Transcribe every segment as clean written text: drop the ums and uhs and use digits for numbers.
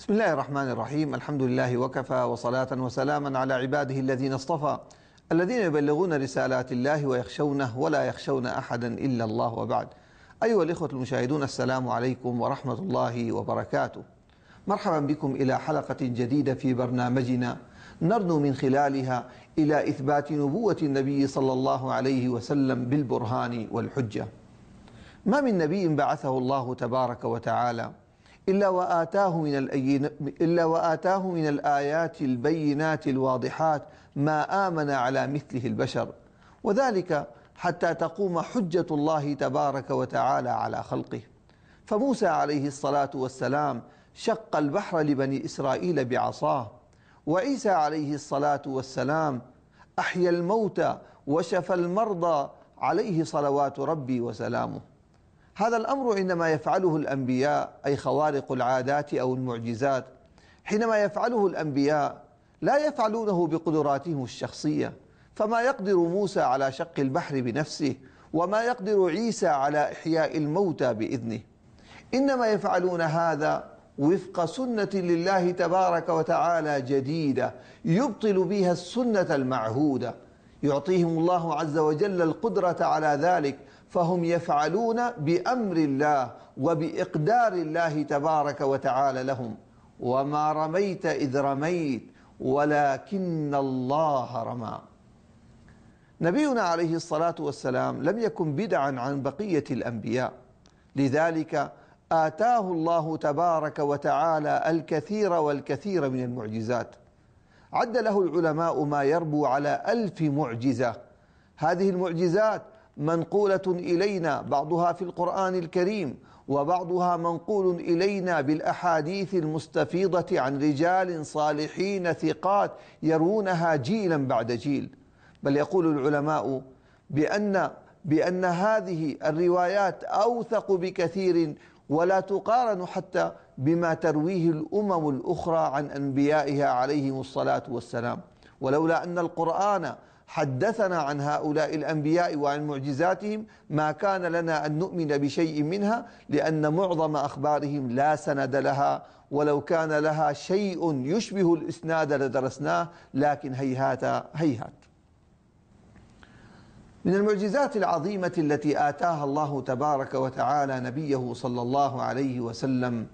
بسم الله الرحمن الرحيم. الحمد لله وكفى، وصلاة وسلاما على عباده الذين اصطفى، الذين يبلغون رسالات الله ويخشونه ولا يخشون أحدا إلا الله، وبعد. أيها الإخوة المشاهدون، السلام عليكم ورحمة الله وبركاته. مرحبا بكم إلى حلقة جديدة في برنامجنا نرنو من خلالها إلى إثبات نبوة النبي صلى الله عليه وسلم بالبرهان والحجة. ما من نبي بعثه الله تبارك وتعالى إلا وآتاه من الآيات البينات الواضحات ما آمن على مثله البشر، وذلك حتى تقوم حجة الله تبارك وتعالى على خلقه. فموسى عليه الصلاة والسلام شق البحر لبني إسرائيل بعصاه، وعيسى عليه الصلاة والسلام أحيا الموتى وشفى المرضى عليه صلوات ربي وسلامه. هذا الأمر عندما يفعله الأنبياء، أي خوارق العادات أو المعجزات، حينما يفعله الأنبياء لا يفعلونه بقدراتهم الشخصية، فما يقدر موسى على شق البحر بنفسه، وما يقدر عيسى على إحياء الموتى بإذنه، إنما يفعلون هذا وفق سنة لله تبارك وتعالى جديدة يبطل بها السنة المعهودة، يعطيهم الله عز وجل القدرة على ذلك، فهم يفعلون بأمر الله وبإقدار الله تبارك وتعالى لهم. وما رميت إذ رميت ولكن الله رمى. نبينا عليه الصلاة والسلام لم يكن بدعا عن بقية الأنبياء، لذلك آتاه الله تبارك وتعالى الكثير والكثير من المعجزات. عد له العلماء ما يربو على 1000 معجزة. هذه المعجزات منقولة إلينا، بعضها في القرآن الكريم، وبعضها منقول إلينا بالأحاديث المستفيضة عن رجال صالحين ثقات يروونها جيلا بعد جيل. بل يقول العلماء بأن هذه الروايات أوثق بكثير، ولا تقارن حتى بما ترويه الأمم الأخرى عن أنبيائها عليهم الصلاة والسلام. ولولا أن القرآن حدثنا عن هؤلاء الأنبياء وعن معجزاتهم ما كان لنا أن نؤمن بشيء منها، لأن معظم أخبارهم لا سند لها، ولو كان لها شيء يشبه الإسناد لدرسناه، لكن هيهات هيهات. من المعجزات العظيمة التي آتاها الله تبارك وتعالى نبيه صلى الله عليه وسلم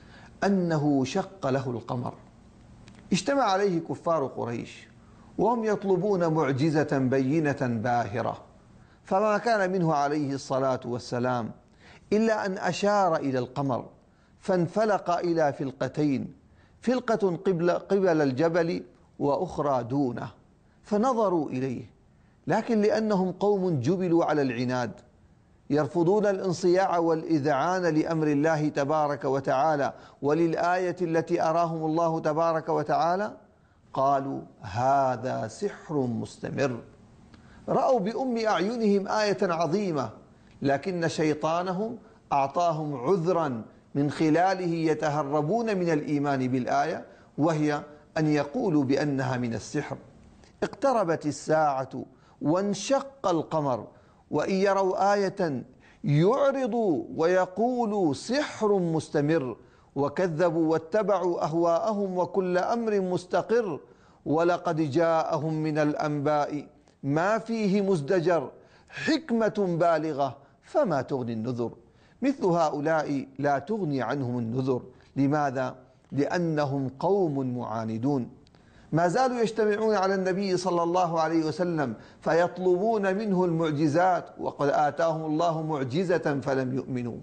أنه شق له القمر. اجتمع عليه كفار قريش وهم يطلبون معجزة بينة باهرة، فما كان منه عليه الصلاة والسلام إلا أن أشار إلى القمر فانفلق إلى فلقتين، فلقة قبل الجبل وأخرى دونه، فنظروا إليه، لكن لأنهم قوم جبلوا على العناد يرفضون الانصياع والإذعان لأمر الله تبارك وتعالى وللآية التي أراهم الله تبارك وتعالى، قالوا هذا سحر مستمر. رأوا بأم أعينهم آية عظيمة، لكن شيطانهم أعطاهم عذرا من خلاله يتهربون من الإيمان بالآية، وهي أن يقولوا بأنها من السحر. اقتربت الساعة وانشق القمر، وإن يروا آية يعرضوا ويقولوا سحر مستمر، وكذبوا واتبعوا أهواءهم وكل أمر مستقر، ولقد جاءهم من الأنباء ما فيه مزدجر، حكمة بالغة فما تغني النذر. مثل هؤلاء لا تغني عنهم النذر. لماذا؟ لأنهم قوم معاندون. ما زالوا يجتمعون على النبي صلى الله عليه وسلم فيطلبون منه المعجزات، وقد آتاهم الله معجزة فلم يؤمنوا،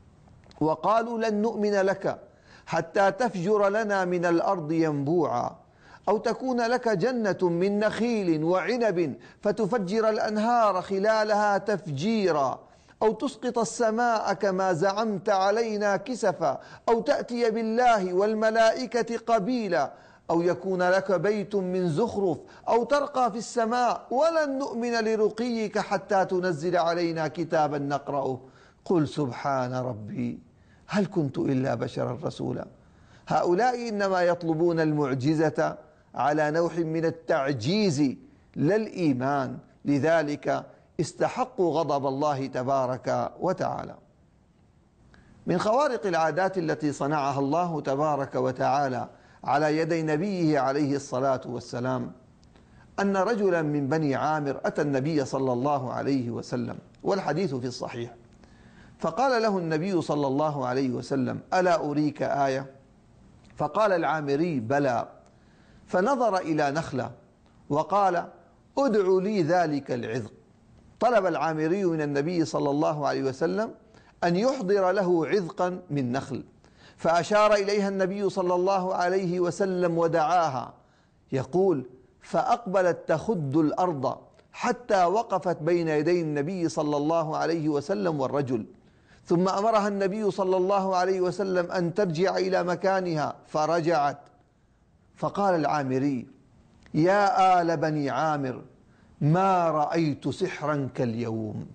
وقالوا لن نؤمن لك حتى تفجر لنا من الأرض ينبوعا، أو تكون لك جنة من نخيل وعنب فتفجر الأنهار خلالها تفجيرا، أو تسقط السماء كما زعمت علينا كسفا، أو تأتي بالله والملائكة قبيلا، أو يكون لك بيت من زخرف، أو ترقى في السماء، ولن نؤمن لرقيك حتى تنزل علينا كتابا نقرأه، قل سبحان ربي هل كنت إلا بشرا رسولا. هؤلاء إنما يطلبون المعجزة على نوع من التعجيز لا الإيمان، لذلك استحقوا غضب الله تبارك وتعالى. من خوارق العادات التي صنعها الله تبارك وتعالى على يدي نبيه عليه الصلاة والسلام أن رجلا من بني عامر أتى النبي صلى الله عليه وسلم، والحديث في الصحيح، فقال له النبي صلى الله عليه وسلم: ألا أريك آية؟ فقال العامري: بلى. فنظر إلى نخلة وقال: ادع لي ذلك العذق. طلب العامري من النبي صلى الله عليه وسلم أن يحضر له عذقا من نخل، فأشار إليها النبي صلى الله عليه وسلم ودعاها، يقول: فأقبلت تخد الأرض حتى وقفت بين يدي النبي صلى الله عليه وسلم والرجل، ثم أمرها النبي صلى الله عليه وسلم أن ترجع إلى مكانها، فرجعت. فقال العامري: يا آل بني عامر، ما رأيت سحرا كاليوم.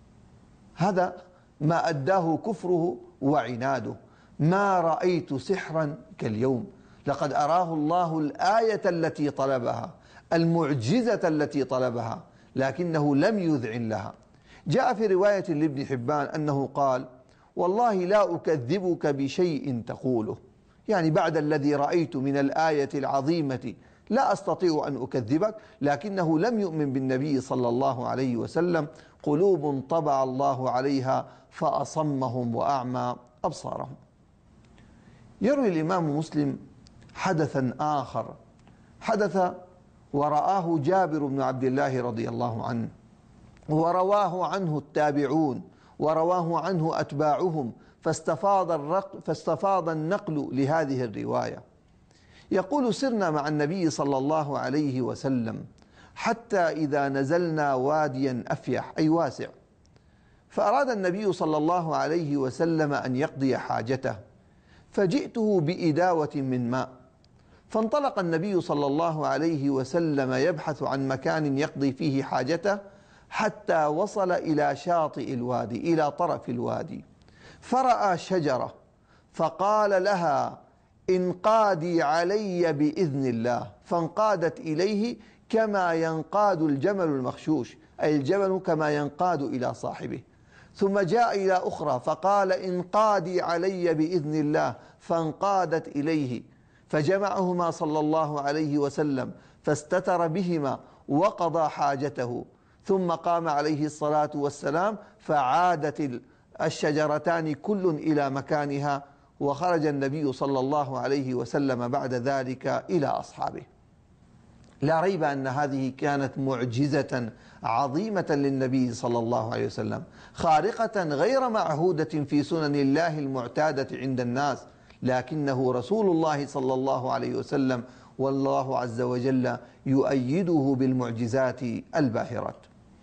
هذا ما أداه كفره وعناده، ما رأيت سحرا كاليوم. لقد أراه الله الآية التي طلبها، المعجزة التي طلبها، لكنه لم يذعن لها. جاء في رواية لابن حبان أنه قال: والله لا أكذبك بشيء تقوله، يعني بعد الذي رأيت من الآية العظيمة لا أستطيع أن أكذبك، لكنه لم يؤمن بالنبي صلى الله عليه وسلم. قلوب طبع الله عليها فأصمهم وأعمى أبصارهم. يروي الإمام مسلم حدثا آخر حدث ورآه جابر بن عبد الله رضي الله عنه، ورواه عنه التابعون، ورواه عنه أتباعهم، فاستفاض النقل لهذه الرواية. يقول: سرنا مع النبي صلى الله عليه وسلم حتى إذا نزلنا واديا أفيح، أي واسع، فأراد النبي صلى الله عليه وسلم أن يقضي حاجته، فجئته بإداوة من ماء، فانطلق النبي صلى الله عليه وسلم يبحث عن مكان يقضي فيه حاجته حتى وصل إلى شاطئ الوادي، إلى طرف الوادي، فرأى شجرة فقال لها: انقادي علي بإذن الله، فانقادت إليه كما ينقاد الجمل المخشوش، أي الجمل كما ينقاد إلى صاحبه. ثم جاء إلى أخرى فقال: انقادي علي بإذن الله، فانقادت إليه، فجمعهما صلى الله عليه وسلم فاستتر بهما وقضى حاجته، ثم قام عليه الصلاة والسلام فعادت الشجرتان كل إلى مكانها، وخرج النبي صلى الله عليه وسلم بعد ذلك إلى أصحابه. لا ريب أن هذه كانت معجزة عظيمة للنبي صلى الله عليه وسلم، خارقة غير معهودة في سنن الله المعتادة عند الناس، لكنه رسول الله صلى الله عليه وسلم، والله عز وجل يؤيده بالمعجزات الباهرات.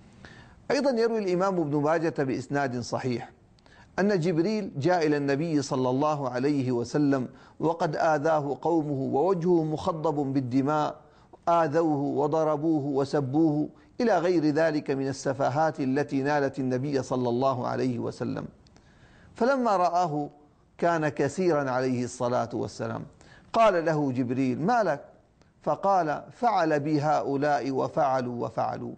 أيضا يروي الإمام ابن ماجة بإسناد صحيح أن جبريل جاء إلى النبي صلى الله عليه وسلم وقد آذاه قومه ووجهه مخضب بالدماء، آذوه وضربوه وسبوه إلى غير ذلك من السفاهات التي نالت النبي صلى الله عليه وسلم. فلما رآه كان كثيرا عليه الصلاة والسلام، قال له جبريل: ما لك؟ فقال: فعل بي هؤلاء وفعلوا وفعلوا.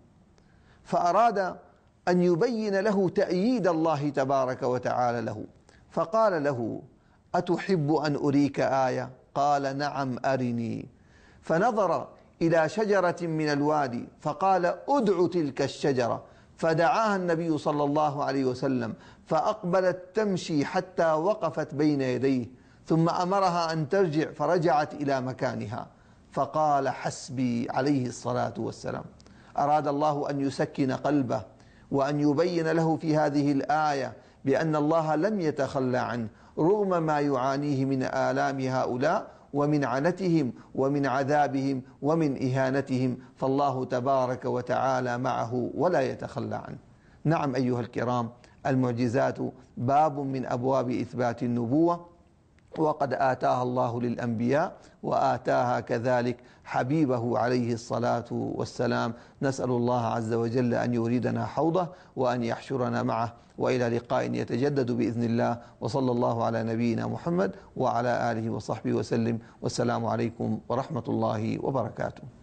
فأراد أن يبين له تأييد الله تبارك وتعالى له، فقال له: أتحب أن أريك آية؟ قال: نعم أرني. فنظر إلى شجرة من الوادي فقال: أدع تلك الشجرة، فدعاها النبي صلى الله عليه وسلم، فأقبلت تمشي حتى وقفت بين يديه، ثم أمرها أن ترجع، فرجعت إلى مكانها، فقال: حسبي عليه الصلاة والسلام. أراد الله أن يسكن قلبه وأن يبين له في هذه الآية بأن الله لم يتخلى عنه رغم ما يعانيه من آلام هؤلاء ومن عنتهم ومن عذابهم ومن إهانتهم، فالله تبارك وتعالى معه ولا يتخلى عنه. نعم أيها الكرام، المعجزات باب من أبواب إثبات النبوة، وقد آتاها الله للأنبياء وآتاها كذلك حبيبه عليه الصلاة والسلام. نسأل الله عز وجل أن يريدنا حوضه وأن يحشرنا معه، وإلى لقاء يتجدد بإذن الله، وصلى الله على نبينا محمد وعلى آله وصحبه وسلم، والسلام عليكم ورحمة الله وبركاته.